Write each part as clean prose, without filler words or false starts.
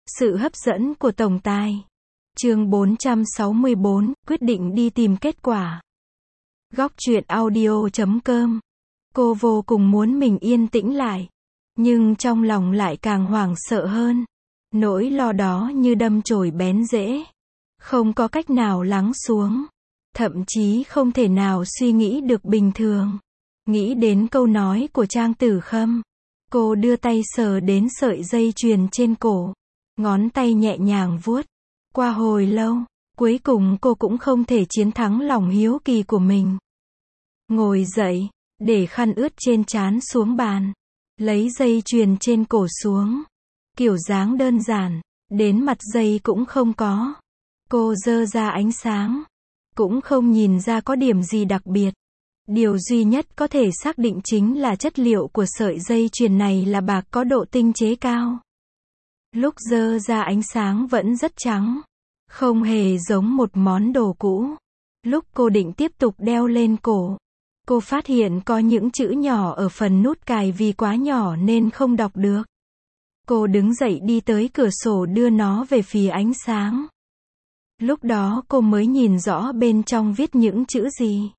Sự hấp dẫn của tổng tài. Chương 464, quyết định đi tìm kết quả. Góc truyện audio.com. Cô vô cùng muốn mình yên tĩnh lại, nhưng trong lòng lại càng hoảng sợ hơn. Nỗi lo đó như đâm chồi bén rễ, không có cách nào lắng xuống, thậm chí không thể nào suy nghĩ được bình thường. Nghĩ đến câu nói của Trang Tử Khâm, cô đưa tay sờ đến sợi dây chuyền trên cổ, ngón tay nhẹ nhàng vuốt. Qua hồi lâu, cuối cùng cô cũng không thể chiến thắng lòng hiếu kỳ của mình. Ngồi dậy, để khăn ướt trên trán xuống bàn, lấy dây chuyền trên cổ xuống. Kiểu dáng đơn giản, đến mặt dây cũng không có. Cô dơ ra ánh sáng, cũng không nhìn ra có điểm gì đặc biệt. Điều duy nhất có thể xác định chính là chất liệu của sợi dây chuyền này là bạc có độ tinh chế cao. Lúc dơ ra ánh sáng vẫn rất trắng, không hề giống một món đồ cũ. Lúc cô định tiếp tục đeo lên cổ, cô phát hiện có những chữ nhỏ ở phần nút cài vì quá nhỏ nên không đọc được. Cô đứng dậy đi tới cửa sổ đưa nó về phía ánh sáng. Lúc đó cô mới nhìn rõ bên trong viết những chữ gì.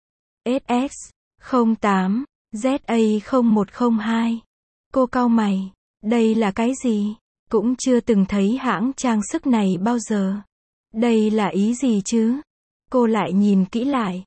SS08, ZA0102. Cô cau mày, đây là cái gì? Cũng chưa từng thấy hãng trang sức này bao giờ. Đây là ý gì chứ? Cô lại nhìn kỹ lại.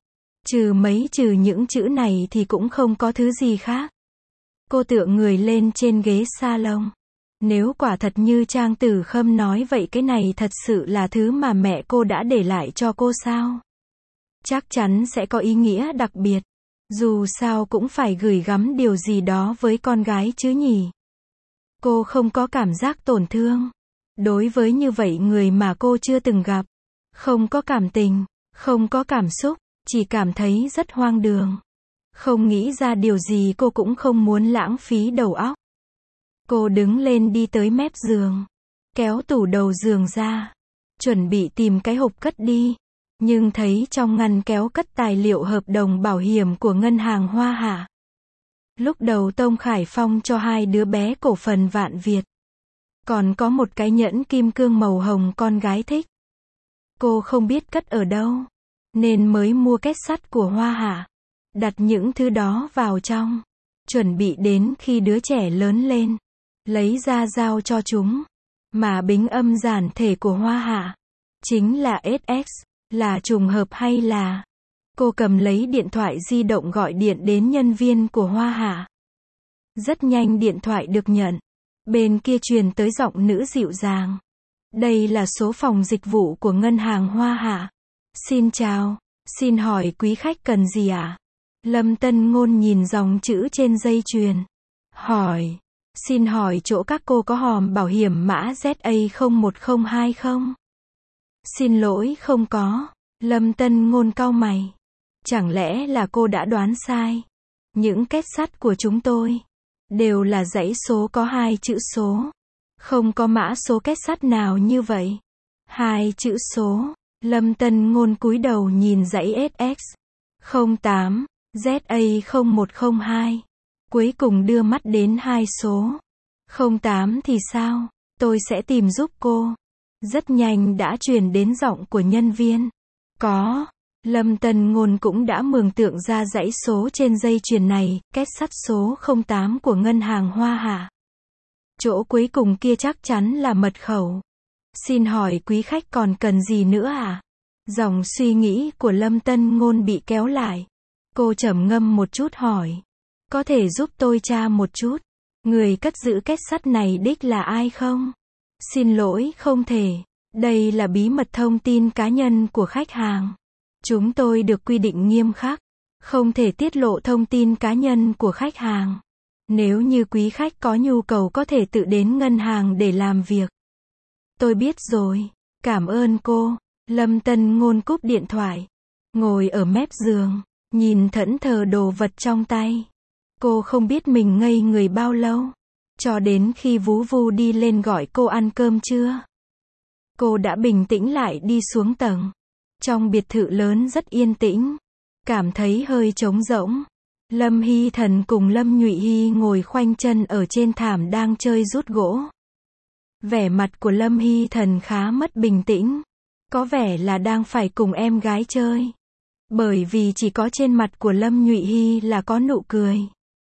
Trừ những chữ này thì cũng không có thứ gì khác. Cô tựa người lên trên ghế salon. Nếu quả thật như Trang Tử Khâm nói vậy, cái này thật sự là thứ mà mẹ cô đã để lại cho cô sao? Chắc chắn sẽ có ý nghĩa đặc biệt. Dù sao cũng phải gửi gắm điều gì đó với con gái chứ nhỉ? Cô không có cảm giác tổn thương. Đối với như vậy người mà cô chưa từng gặp. Không có cảm tình, không có cảm xúc, chỉ cảm thấy rất hoang đường. Không nghĩ ra điều gì, cô cũng không muốn lãng phí đầu óc. Cô đứng lên đi tới mép giường, kéo tủ đầu giường ra, chuẩn bị tìm cái hộp cất đi. Nhưng thấy trong ngăn kéo cất tài liệu hợp đồng bảo hiểm của ngân hàng Hoa Hạ. Lúc đầu Tông Khải Phong cho hai đứa bé cổ phần Vạn Việt. Còn có một cái nhẫn kim cương màu hồng con gái thích. Cô không biết cất ở đâu, nên mới mua két sắt của Hoa Hạ. Đặt những thứ đó vào trong, chuẩn bị đến khi đứa trẻ lớn lên, lấy ra giao cho chúng. Mà bính âm giản thể của Hoa Hạ chính là SS. Là trùng hợp hay là... Cô cầm lấy điện thoại di động gọi điện đến nhân viên của Hoa Hạ. Rất nhanh điện thoại được nhận. Bên kia truyền tới giọng nữ dịu dàng. Đây là số phòng dịch vụ của ngân hàng Hoa Hạ. Xin chào, xin hỏi quý khách cần gì ạ? Lâm Tân Ngôn nhìn dòng chữ trên dây chuyền. Hỏi, xin hỏi chỗ các cô có hòm bảo hiểm mã ZA0102 không? Xin lỗi, không có. Lâm Tân Ngôn cau mày. Chẳng lẽ là cô đã đoán sai? Những két sắt của chúng tôi đều là dãy số có 2 chữ số. Không có mã số két sắt nào như vậy. 2 chữ số. Lâm Tân Ngôn cúi đầu nhìn dãy SS08, ZA0102. Cuối cùng đưa mắt đến 2 số. 08 thì sao? Tôi sẽ tìm giúp cô. Rất nhanh đã truyền đến giọng của nhân viên. Có. Lâm Tân Ngôn cũng đã mường tượng ra dãy số trên dây chuyền này, két sắt số 08 của ngân hàng Hoa Hạ. Chỗ cuối cùng kia chắc chắn là mật khẩu. Xin hỏi quý khách còn cần gì nữa à? Dòng suy nghĩ của Lâm Tân Ngôn bị kéo lại. Cô trầm ngâm một chút hỏi. Có thể giúp tôi tra một chút, người cất giữ két sắt này đích là ai không? Xin lỗi, không thể. Đây là bí mật thông tin cá nhân của khách hàng. Chúng tôi được quy định nghiêm khắc, không thể tiết lộ thông tin cá nhân của khách hàng. Nếu như quý khách có nhu cầu có thể tự đến ngân hàng để làm việc. Tôi biết rồi, cảm ơn cô. Lâm Tân Ngôn cúp điện thoại, ngồi ở mép giường, nhìn thẫn thờ đồ vật trong tay. Cô không biết mình ngây người bao lâu, cho đến khi Vú Vu đi lên gọi cô ăn cơm trưa. Cô đã bình tĩnh lại đi xuống tầng. Trong biệt thự lớn rất yên tĩnh, cảm thấy hơi trống rỗng. Lâm Hy Thần cùng Lâm Nhụy Hy ngồi khoanh chân ở trên thảm đang chơi rút gỗ. Vẻ mặt của Lâm Hy Thần khá mất bình tĩnh. Có vẻ là đang phải cùng em gái chơi. Bởi vì chỉ có trên mặt của Lâm Nhụy Hy là có nụ cười.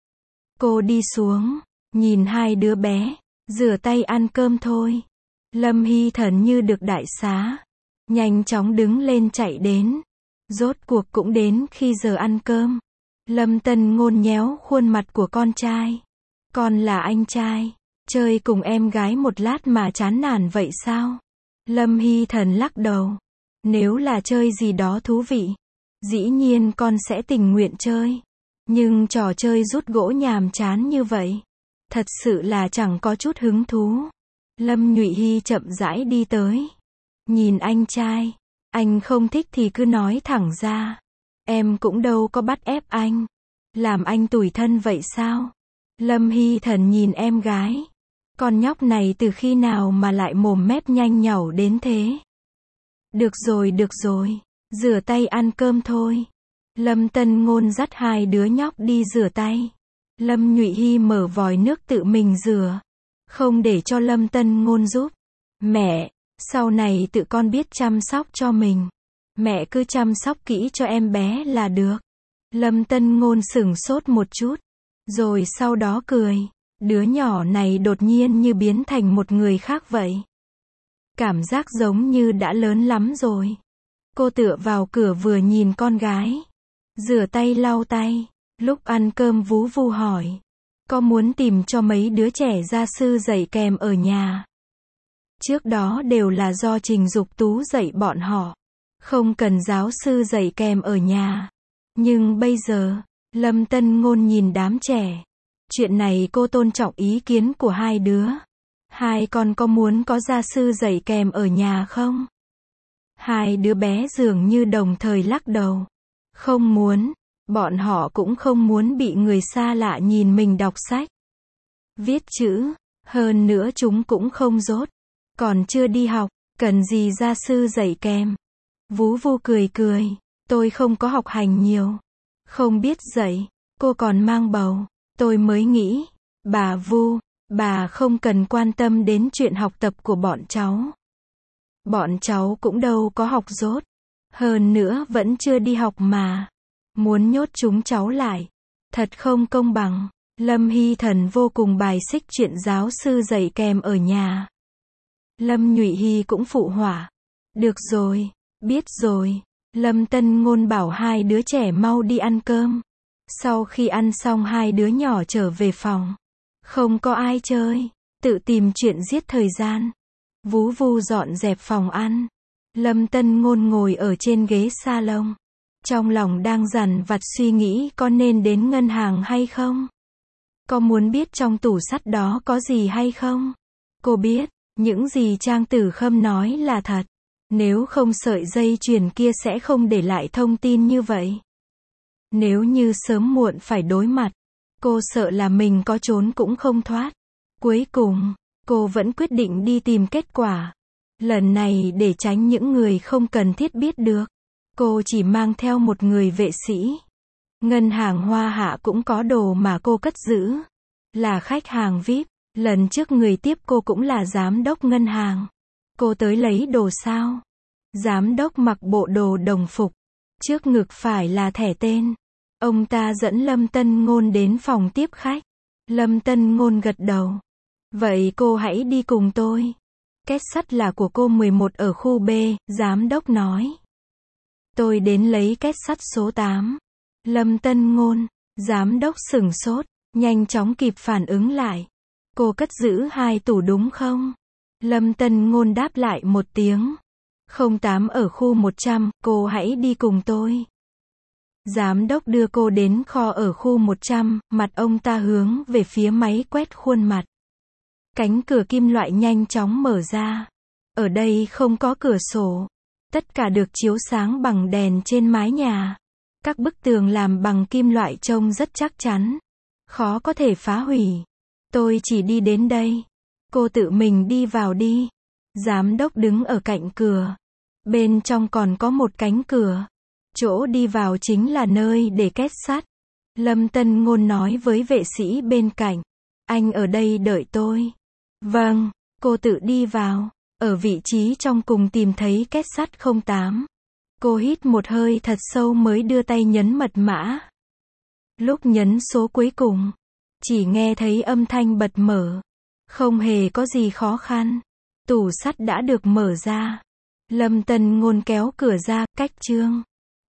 Cô đi xuống, nhìn hai đứa bé, rửa tay ăn cơm thôi. Lâm Hy Thần như được đại xá. Nhanh chóng đứng lên chạy đến. Rốt cuộc cũng đến khi giờ ăn cơm. Lâm Tân Ngôn nhéo khuôn mặt của con trai. Con là anh trai. Chơi cùng em gái một lát mà chán nản vậy sao? Lâm Hy Thần lắc đầu. Nếu là chơi gì đó thú vị, dĩ nhiên con sẽ tình nguyện chơi. Nhưng trò chơi rút gỗ nhàm chán như vậy, thật sự là chẳng có chút hứng thú. Lâm Nhụy Hy chậm rãi đi tới. Nhìn anh trai. Anh không thích thì cứ nói thẳng ra. Em cũng đâu có bắt ép anh. Làm anh tủi thân vậy sao? Lâm Hy Thần nhìn em gái. Con nhóc này từ khi nào mà lại mồm mép nhanh nhảu đến thế? Được rồi. Rửa tay ăn cơm thôi. Lâm Tân Ngôn dắt hai đứa nhóc đi rửa tay. Lâm Nhụy Hy mở vòi nước tự mình rửa. Không để cho Lâm Tân Ngôn giúp. Mẹ, sau này tự con biết chăm sóc cho mình. Mẹ cứ chăm sóc kỹ cho em bé là được. Lâm Tân Ngôn sửng sốt một chút. Rồi sau đó cười. Đứa nhỏ này đột nhiên như biến thành một người khác vậy. Cảm giác giống như đã lớn lắm rồi. Cô tựa vào cửa vừa nhìn con gái. Rửa tay lau tay. Lúc ăn cơm Vú Vu hỏi. Có muốn tìm cho mấy đứa trẻ gia sư dạy kèm ở nhà? Trước đó đều là do Trình Dục Tú dạy bọn họ. Không cần giáo sư dạy kèm ở nhà. Nhưng bây giờ, Lâm Tân Ngôn nhìn đám trẻ. Chuyện này cô tôn trọng ý kiến của hai đứa. Hai con có muốn có gia sư dạy kèm ở nhà không? Hai đứa bé dường như đồng thời lắc đầu. Không muốn. Bọn họ cũng không muốn bị người xa lạ nhìn mình đọc sách, viết chữ. Hơn nữa chúng cũng không dốt. Còn chưa đi học, cần gì gia sư dạy kèm? Vú Vu cười. Tôi không có học hành nhiều. Không biết dạy. Cô còn mang bầu. Tôi mới nghĩ. Bà Vu, bà không cần quan tâm đến chuyện học tập của bọn cháu. Bọn cháu cũng đâu có học dốt. Hơn nữa vẫn chưa đi học mà. Muốn nhốt chúng cháu lại. Thật không công bằng. Lâm Hy Thần vô cùng bài xích chuyện giáo sư dạy kèm ở nhà. Lâm Nhụy Hy cũng phụ họa. Được rồi, biết rồi. Lâm Tân Ngôn bảo hai đứa trẻ mau đi ăn cơm. Sau khi ăn xong hai đứa nhỏ trở về phòng. Không có ai chơi. Tự tìm chuyện giết thời gian. Vú Vu dọn dẹp phòng ăn. Lâm Tân Ngôn ngồi ở trên ghế salon. Trong lòng đang dằn vặt suy nghĩ có nên đến ngân hàng hay không? Có muốn biết trong tủ sắt đó có gì hay không? Cô biết, những gì Trang Tử Khâm nói là thật. Nếu không sợi dây chuyền kia sẽ không để lại thông tin như vậy. Nếu như sớm muộn phải đối mặt, cô sợ là mình có trốn cũng không thoát. Cuối cùng, cô vẫn quyết định đi tìm kết quả. Lần này để tránh những người không cần thiết biết được, cô chỉ mang theo một người vệ sĩ. Ngân hàng Hoa Hạ cũng có đồ mà cô cất giữ. Là khách hàng VIP. Lần trước người tiếp cô cũng là giám đốc ngân hàng. Cô tới lấy đồ sao? Giám đốc mặc bộ đồ đồng phục. Trước ngực phải là thẻ tên. Ông ta dẫn Lâm Tân Ngôn đến phòng tiếp khách. Lâm Tân Ngôn gật đầu. Vậy cô hãy đi cùng tôi. Két sắt là của cô 11 ở khu B, giám đốc nói. Tôi đến lấy két sắt số 8. Lâm Tân Ngôn, giám đốc sửng sốt, nhanh chóng kịp phản ứng lại. Cô cất giữ 2 tủ đúng không? Lâm Tân Ngôn đáp lại một tiếng. 08 ở khu 100, cô hãy đi cùng tôi. Giám đốc đưa cô đến kho ở khu 100, mặt ông ta hướng về phía máy quét khuôn mặt. Cánh cửa kim loại nhanh chóng mở ra. Ở đây không có cửa sổ. Tất cả được chiếu sáng bằng đèn trên mái nhà. Các bức tường làm bằng kim loại trông rất chắc chắn. Khó có thể phá hủy. Tôi chỉ đi đến đây. Cô tự mình đi vào đi. Giám đốc đứng ở cạnh cửa. Bên trong còn có một cánh cửa. Chỗ đi vào chính là nơi để két sắt. Lâm Tân Ngôn nói với vệ sĩ bên cạnh. Anh ở đây đợi tôi. Vâng. Cô tự đi vào, ở vị trí trong cùng tìm thấy két sắt 08. Cô hít một hơi thật sâu mới đưa tay nhấn mật mã. Lúc nhấn số cuối cùng, chỉ nghe thấy âm thanh bật mở. Không hề có gì khó khăn. Tủ sắt đã được mở ra. Lâm Tân Ngôn kéo cửa ra, cách Trương